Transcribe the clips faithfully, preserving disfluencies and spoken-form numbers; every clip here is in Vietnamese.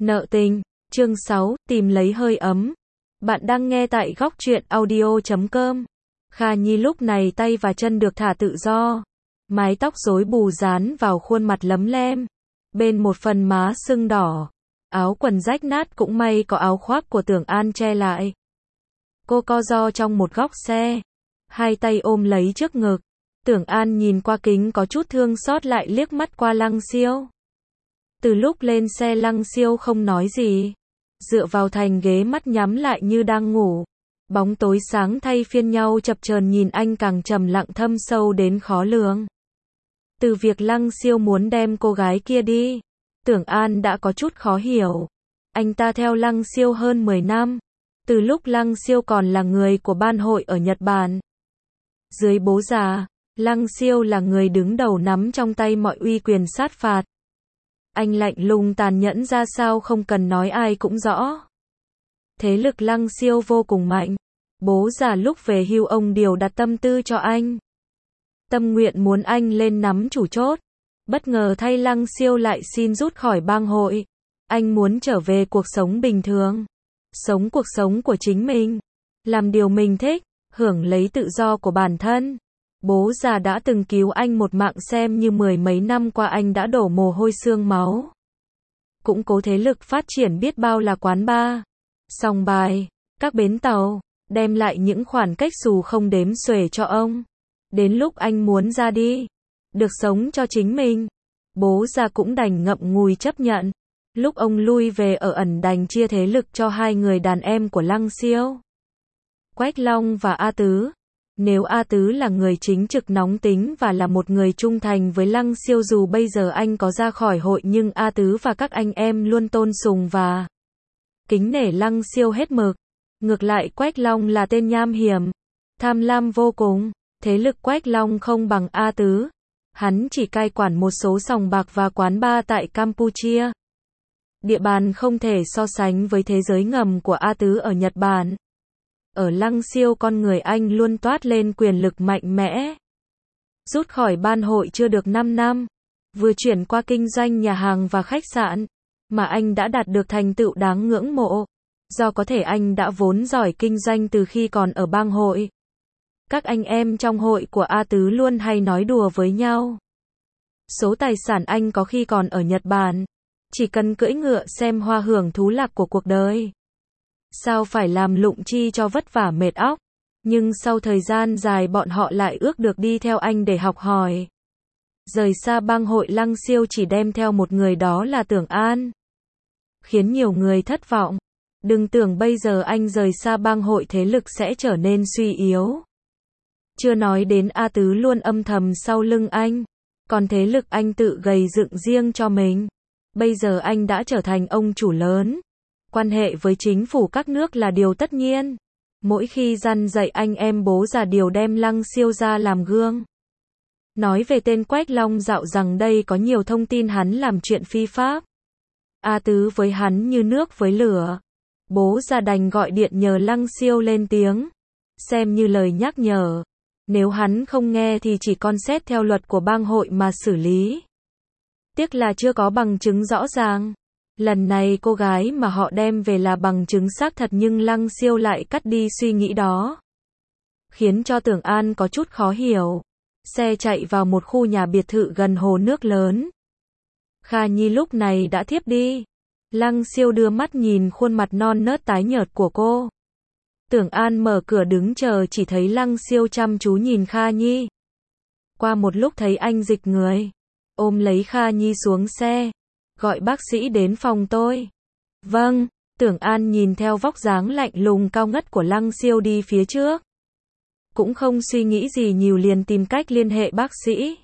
Nợ tình, chương sáu, tìm lấy hơi ấm. Bạn đang nghe tại góc truyện audio chấm com. Kha Nhi lúc này tay và chân được thả tự do. Mái tóc rối bù dán vào khuôn mặt lấm lem. Bên một phần má sưng đỏ. Áo quần rách nát cũng may có áo khoác của Tưởng An che lại. Cô co ro trong một góc xe. Hai tay ôm lấy trước ngực. Tưởng An nhìn qua kính có chút thương xót lại liếc mắt qua Lăng Siêu. Từ lúc lên xe Lăng Siêu không nói gì. Dựa vào thành ghế mắt nhắm lại như đang ngủ. Bóng tối sáng thay phiên nhau chập chờn nhìn anh càng trầm lặng thâm sâu đến khó lường. Từ việc Lăng Siêu muốn đem cô gái kia đi, Tưởng An đã có chút khó hiểu. Anh ta theo Lăng Siêu hơn mười năm. Từ lúc Lăng Siêu còn là người của ban hội ở Nhật Bản. Dưới bố già, Lăng Siêu là người đứng đầu nắm trong tay mọi uy quyền sát phạt. Anh lạnh lùng tàn nhẫn ra sao không cần nói ai cũng rõ. Thế lực Lăng Siêu vô cùng mạnh. Bố già lúc về hưu ông điều đặt tâm tư cho anh. Tâm nguyện muốn anh lên nắm chủ chốt. Bất ngờ thay Lăng Siêu lại xin rút khỏi bang hội. Anh muốn trở về cuộc sống bình thường. Sống cuộc sống của chính mình. Làm điều mình thích, hưởng lấy tự do của bản thân. Bố già đã từng cứu anh một mạng xem như mười mấy năm qua anh đã đổ mồ hôi xương máu. Cũng cố thế lực phát triển biết bao là quán bar, sòng bài, các bến tàu, đem lại những khoản cách xù không đếm xuể cho ông. Đến lúc anh muốn ra đi, được sống cho chính mình, bố già cũng đành ngậm ngùi chấp nhận. Lúc ông lui về ở ẩn đành chia thế lực cho hai người đàn em của Lăng Siêu. Quách Long và A Tứ. Nếu A Tứ là người chính trực nóng tính và là một người trung thành với Lăng Siêu dù bây giờ anh có ra khỏi hội nhưng A Tứ và các anh em luôn tôn sùng và kính nể Lăng Siêu hết mực. Ngược lại Quách Long là tên nham hiểm, tham lam vô cùng. Thế lực Quách Long không bằng A Tứ. Hắn chỉ cai quản một số sòng bạc và quán bar tại Campuchia. Địa bàn không thể so sánh với thế giới ngầm của A Tứ ở Nhật Bản. Ở Lăng Siêu con người anh luôn toát lên quyền lực mạnh mẽ. Rút khỏi ban hội chưa được năm năm, vừa chuyển qua kinh doanh nhà hàng và khách sạn, mà anh đã đạt được thành tựu đáng ngưỡng mộ. Do có thể anh đã vốn giỏi kinh doanh từ khi còn ở bang hội. Các anh em trong hội của A Tứ luôn hay nói đùa với nhau. Số tài sản anh có khi còn ở Nhật Bản, chỉ cần cưỡi ngựa xem hoa hưởng thú lạc của cuộc đời. Sao phải làm lụng chi cho vất vả mệt óc. Nhưng sau thời gian dài bọn họ lại ước được đi theo anh để học hỏi. Rời xa bang hội Lăng Siêu chỉ đem theo một người đó là Tưởng An. Khiến nhiều người thất vọng. Đừng tưởng bây giờ anh rời xa bang hội thế lực sẽ trở nên suy yếu. Chưa nói đến A Tứ luôn âm thầm sau lưng anh. Còn thế lực anh tự gầy dựng riêng cho mình. Bây giờ anh đã trở thành ông chủ lớn. Quan hệ với chính phủ các nước là điều tất nhiên. Mỗi khi răn dạy anh em bố già điều đem Lăng Siêu ra làm gương. Nói về tên Quách Long dạo rằng đây có nhiều thông tin hắn làm chuyện phi pháp. A Tứ với hắn như nước với lửa. Bố già đành gọi điện nhờ Lăng Siêu lên tiếng. Xem như lời nhắc nhở. Nếu hắn không nghe thì chỉ con xét theo luật của bang hội mà xử lý. Tiếc là chưa có bằng chứng rõ ràng. Lần này cô gái mà họ đem về là bằng chứng xác thật nhưng Lăng Siêu lại cắt đi suy nghĩ đó. Khiến cho Tưởng An có chút khó hiểu. Xe chạy vào một khu nhà biệt thự gần hồ nước lớn. Kha Nhi lúc này đã thiếp đi. Lăng Siêu đưa mắt nhìn khuôn mặt non nớt tái nhợt của cô. Tưởng An mở cửa đứng chờ chỉ thấy Lăng Siêu chăm chú nhìn Kha Nhi. Qua một lúc thấy anh dịch người. Ôm lấy Kha Nhi xuống xe. Gọi bác sĩ đến phòng tôi. Vâng, Tưởng An nhìn theo vóc dáng lạnh lùng cao ngất của Lăng Siêu đi phía trước. Cũng không suy nghĩ gì nhiều liền tìm cách liên hệ bác sĩ.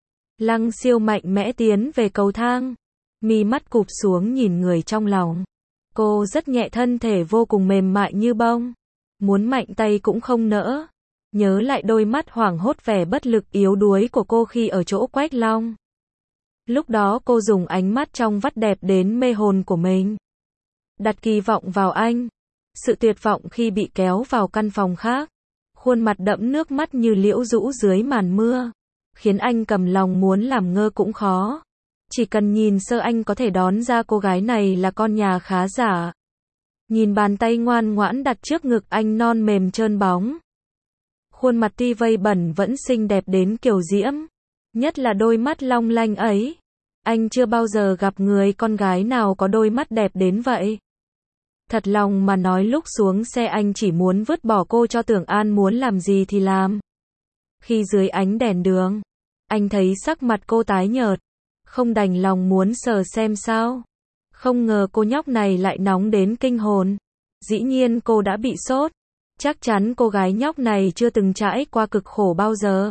Lăng Siêu mạnh mẽ tiến về cầu thang. Mi mắt cụp xuống nhìn người trong lòng. Cô rất nhẹ thân thể vô cùng mềm mại như bông. Muốn mạnh tay cũng không nỡ. Nhớ lại đôi mắt hoảng hốt vẻ bất lực yếu đuối của cô khi ở chỗ Quách Long. Lúc đó cô dùng ánh mắt trong vắt đẹp đến mê hồn của mình. Đặt kỳ vọng vào anh. Sự tuyệt vọng khi bị kéo vào căn phòng khác. Khuôn mặt đẫm nước mắt như liễu rũ dưới màn mưa. Khiến anh cầm lòng muốn làm ngơ cũng khó. Chỉ cần nhìn sơ anh có thể đón ra cô gái này là con nhà khá giả. Nhìn bàn tay ngoan ngoãn đặt trước ngực anh non mềm trơn bóng. Khuôn mặt tuy vây bẩn vẫn xinh đẹp đến kiều diễm. Nhất là đôi mắt long lanh ấy. Anh chưa bao giờ gặp người con gái nào có đôi mắt đẹp đến vậy. Thật lòng mà nói lúc xuống xe anh chỉ muốn vứt bỏ cô cho Tưởng An muốn làm gì thì làm. Khi dưới ánh đèn đường, anh thấy sắc mặt cô tái nhợt. Không đành lòng muốn sờ xem sao. Không ngờ cô nhóc này lại nóng đến kinh hồn. Dĩ nhiên cô đã bị sốt. Chắc chắn cô gái nhóc này chưa từng trải qua cực khổ bao giờ.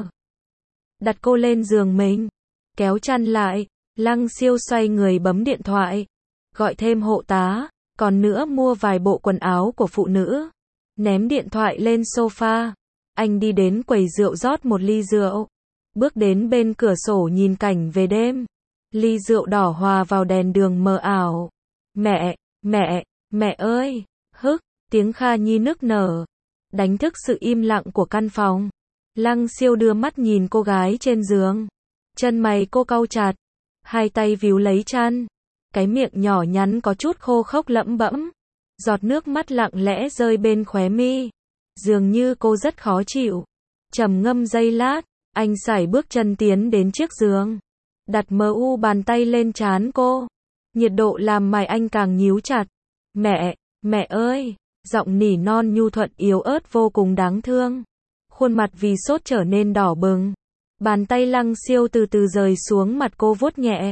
Đặt cô lên giường mình. Kéo chăn lại. Lăng Siêu xoay người bấm điện thoại. Gọi thêm hộ tá. Còn nữa mua vài bộ quần áo của phụ nữ. Ném điện thoại lên sofa. Anh đi đến quầy rượu rót một ly rượu. Bước đến bên cửa sổ nhìn cảnh về đêm. Ly rượu đỏ hòa vào đèn đường mờ ảo. Mẹ, mẹ, mẹ ơi, hức, tiếng Kha Nhi nức nở. Đánh thức sự im lặng của căn phòng. Lăng Siêu đưa mắt nhìn cô gái trên giường. Chân mày cô cau chặt. Hai tay víu lấy chăn. Cái miệng nhỏ nhắn có chút khô khốc lẩm bẩm. Giọt nước mắt lặng lẽ rơi bên khóe mi. Dường như cô rất khó chịu. Trầm ngâm giây lát, anh sải bước chân tiến đến chiếc giường. Đặt mờ u bàn tay lên trán cô. Nhiệt độ làm mày anh càng nhíu chặt. Mẹ, mẹ ơi, giọng nỉ non nhu thuận yếu ớt vô cùng đáng thương. Khuôn mặt vì sốt trở nên đỏ bừng. Bàn tay Lăng Siêu từ từ rời xuống mặt cô vuốt nhẹ.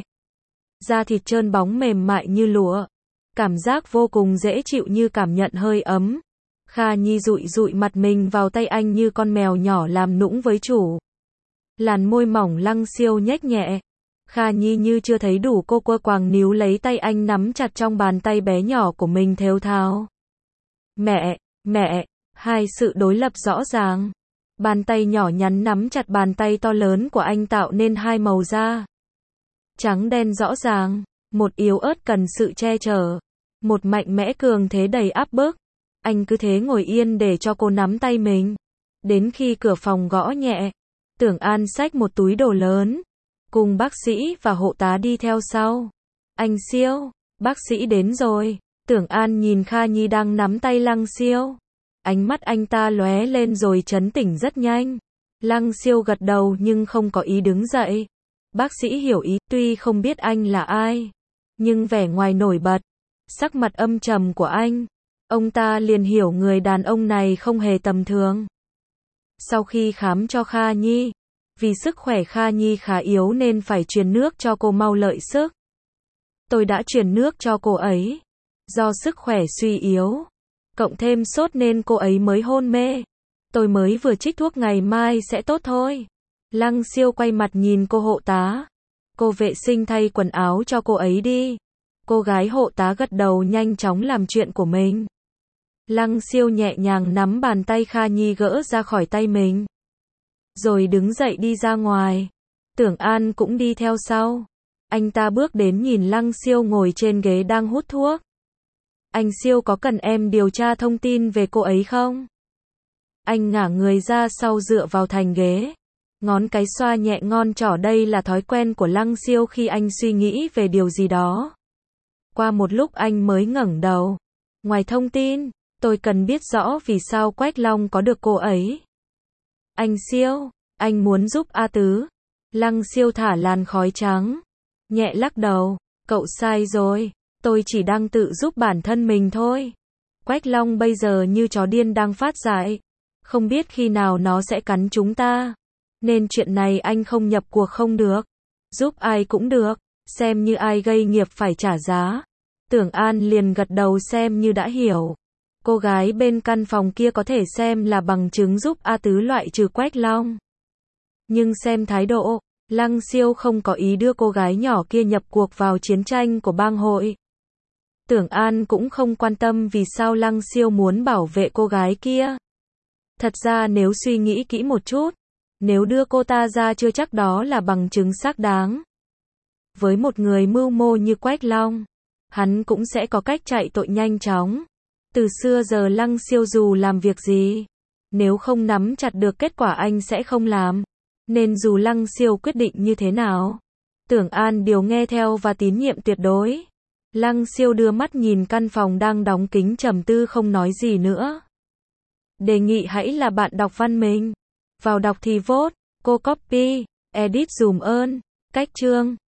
Da thịt trơn bóng mềm mại như lụa. Cảm giác vô cùng dễ chịu như cảm nhận hơi ấm. Kha Nhi dụi dụi mặt mình vào tay anh như con mèo nhỏ làm nũng với chủ. Làn môi mỏng Lăng Siêu nhếch nhẹ. Kha Nhi như chưa thấy đủ cô quơ quàng níu lấy tay anh nắm chặt trong bàn tay bé nhỏ của mình thều thào. Mẹ, mẹ, hai sự đối lập rõ ràng. Bàn tay nhỏ nhắn nắm chặt bàn tay to lớn của anh tạo nên hai màu da. Trắng đen rõ ràng, một yếu ớt cần sự che chở, một mạnh mẽ cường thế đầy áp bức. Anh cứ thế ngồi yên để cho cô nắm tay mình. Đến khi cửa phòng gõ nhẹ, Tưởng An xách một túi đồ lớn, cùng bác sĩ và hộ tá đi theo sau. Anh Siêu, bác sĩ đến rồi. Tưởng An nhìn Kha Nhi đang nắm tay Lăng Siêu. Ánh mắt anh ta lóe lên rồi trấn tĩnh rất nhanh. Lăng Siêu gật đầu nhưng không có ý đứng dậy. Bác sĩ hiểu ý, tuy không biết anh là ai, nhưng vẻ ngoài nổi bật, sắc mặt âm trầm của anh, ông ta liền hiểu người đàn ông này không hề tầm thường. Sau khi khám cho Kha Nhi, vì sức khỏe Kha Nhi khá yếu nên phải truyền nước cho cô mau lợi sức. Tôi đã truyền nước cho cô ấy. Do sức khỏe suy yếu, cộng thêm sốt nên cô ấy mới hôn mê. Tôi mới vừa trích thuốc ngày mai sẽ tốt thôi. Lăng Siêu quay mặt nhìn cô hộ tá. Cô vệ sinh thay quần áo cho cô ấy đi. Cô gái hộ tá gật đầu nhanh chóng làm chuyện của mình. Lăng Siêu nhẹ nhàng nắm bàn tay Kha Nhi gỡ ra khỏi tay mình. Rồi đứng dậy đi ra ngoài. Tưởng An cũng đi theo sau. Anh ta bước đến nhìn Lăng Siêu ngồi trên ghế đang hút thuốc. Anh Siêu có cần em điều tra thông tin về cô ấy không? Anh ngả người ra sau dựa vào thành ghế. Ngón cái xoa nhẹ ngón trỏ, đây là thói quen của Lăng Siêu khi anh suy nghĩ về điều gì đó. Qua một lúc anh mới ngẩng đầu. Ngoài thông tin, tôi cần biết rõ vì sao Quách Long có được cô ấy. Anh Siêu, anh muốn giúp A Tứ. Lăng Siêu thả làn khói trắng. Nhẹ lắc đầu, cậu sai rồi, tôi chỉ đang tự giúp bản thân mình thôi. Quách Long bây giờ như chó điên đang phát dại. Không biết khi nào nó sẽ cắn chúng ta. Nên chuyện này anh không nhập cuộc không được. Giúp ai cũng được, xem như ai gây nghiệp phải trả giá. Tưởng An liền gật đầu xem như đã hiểu. Cô gái bên căn phòng kia có thể xem là bằng chứng giúp A Tứ loại trừ Quách Long. Nhưng xem thái độ, Lăng Siêu không có ý đưa cô gái nhỏ kia nhập cuộc vào chiến tranh của bang hội. Tưởng An cũng không quan tâm vì sao Lăng Siêu muốn bảo vệ cô gái kia. Thật ra nếu suy nghĩ kỹ một chút, nếu đưa cô ta ra chưa chắc đó là bằng chứng xác đáng. Với một người mưu mô như Quách Long, hắn cũng sẽ có cách chạy tội nhanh chóng. Từ xưa giờ Lăng Siêu dù làm việc gì, nếu không nắm chặt được kết quả anh sẽ không làm. Nên dù Lăng Siêu quyết định như thế nào, Tưởng An Điều nghe theo và tín nhiệm tuyệt đối. Lăng Siêu đưa mắt nhìn căn phòng đang đóng kín trầm tư không nói gì nữa. Đề nghị hãy là bạn đọc văn mình. Vào đọc thì vote, cô copy, edit dùm ơn. Cách chương